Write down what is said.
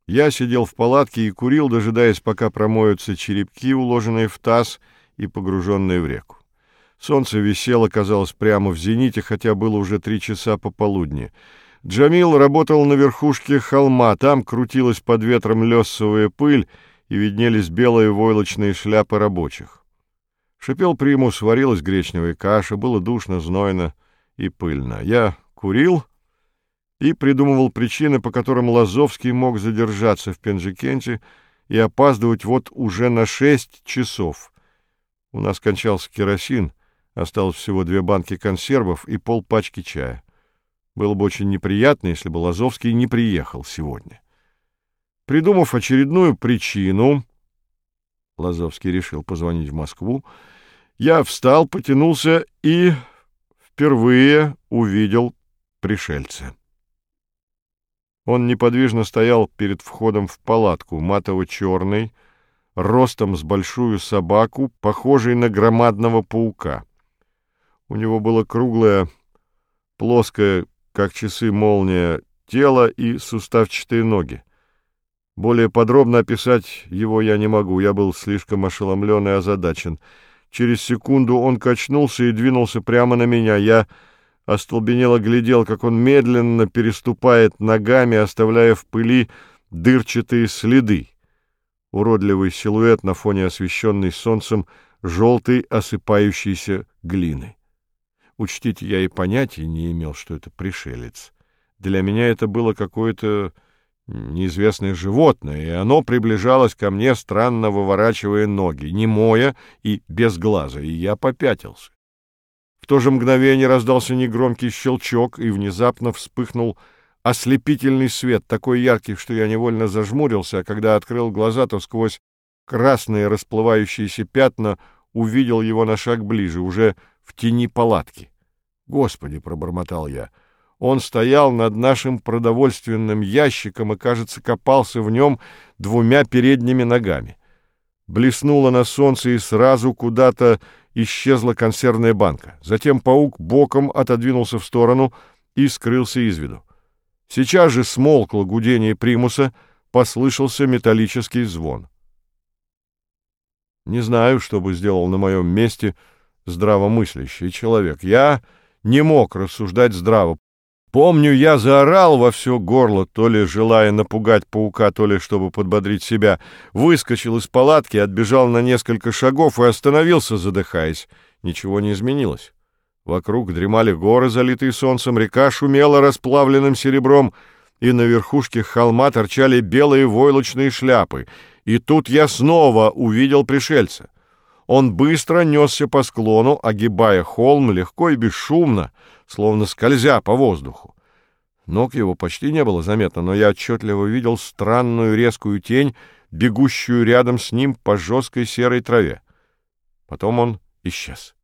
Я сидел в палатке и курил, дожидаясь, пока промоются черепки, уложенные в таз и погруженные в реку. Солнце висело, казалось, прямо в зените, хотя было уже 3 часа пополудни. Джамил работал на верхушке холма, там крутилась под ветром лёссовая пыль, и виднелись белые войлочные шляпы рабочих. Шипел примус, варилась гречневая каша, было душно, знойно и пыльно. Я курил и придумывал причины, по которым Лазовский мог задержаться в Пенджикенте и опаздывать вот уже на 6 часов. У нас кончался керосин, осталось всего 2 банки консервов и полпачки чая. Было бы очень неприятно, если бы Лазовский не приехал сегодня. Придумав очередную причину, Лазовский решил позвонить в Москву, я встал, потянулся и впервые увидел пришельца. Он неподвижно стоял перед входом в палатку, матово-черный, ростом с большую собаку, похожий на громадного паука. У него было круглое, плоское, как часы молния, тело и суставчатые ноги. Более подробно описать его я не могу, я был слишком ошеломлен и озадачен. Через секунду он качнулся и двинулся прямо на меня. Я остолбенело глядел, как он медленно переступает ногами, оставляя в пыли дырчатые следы. Уродливый силуэт на фоне освещенной солнцем желтой осыпающейся глины. Учтите, я и понятия не имел, что это пришелец. Для меня это было какое-то неизвестное животное, и оно приближалось ко мне, странно выворачивая ноги, немое и без глаза, и я попятился. В то же мгновение раздался негромкий щелчок, и внезапно вспыхнул ослепительный свет, такой яркий, что я невольно зажмурился, а когда открыл глаза, то сквозь красные расплывающиеся пятна увидел его на шаг ближе, уже в тени палатки. «Господи!» — пробормотал я. Он стоял над нашим продовольственным ящиком и, кажется, копался в нем 2 передними ногами. Блеснуло на солнце, и сразу куда-то исчезла консервная банка. Затем паук боком отодвинулся в сторону и скрылся из виду. Сейчас же смолкло гудение примуса, послышался металлический звон. Не знаю, что бы сделал на моем месте здравомыслящий человек. Я не мог рассуждать здраво. Помню, я заорал во все горло, то ли желая напугать паука, то ли чтобы подбодрить себя. Выскочил из палатки, отбежал на несколько шагов и остановился, задыхаясь. Ничего не изменилось. Вокруг дремали горы, залитые солнцем, река шумела расплавленным серебром, и на верхушке холма торчали белые войлочные шляпы. И тут я снова увидел пришельца. Он быстро несся по склону, огибая холм, легко и бесшумно, словно скользя по воздуху. Ног его почти не было заметно, но я отчетливо видел странную резкую тень, бегущую рядом с ним по жесткой серой траве. Потом он исчез.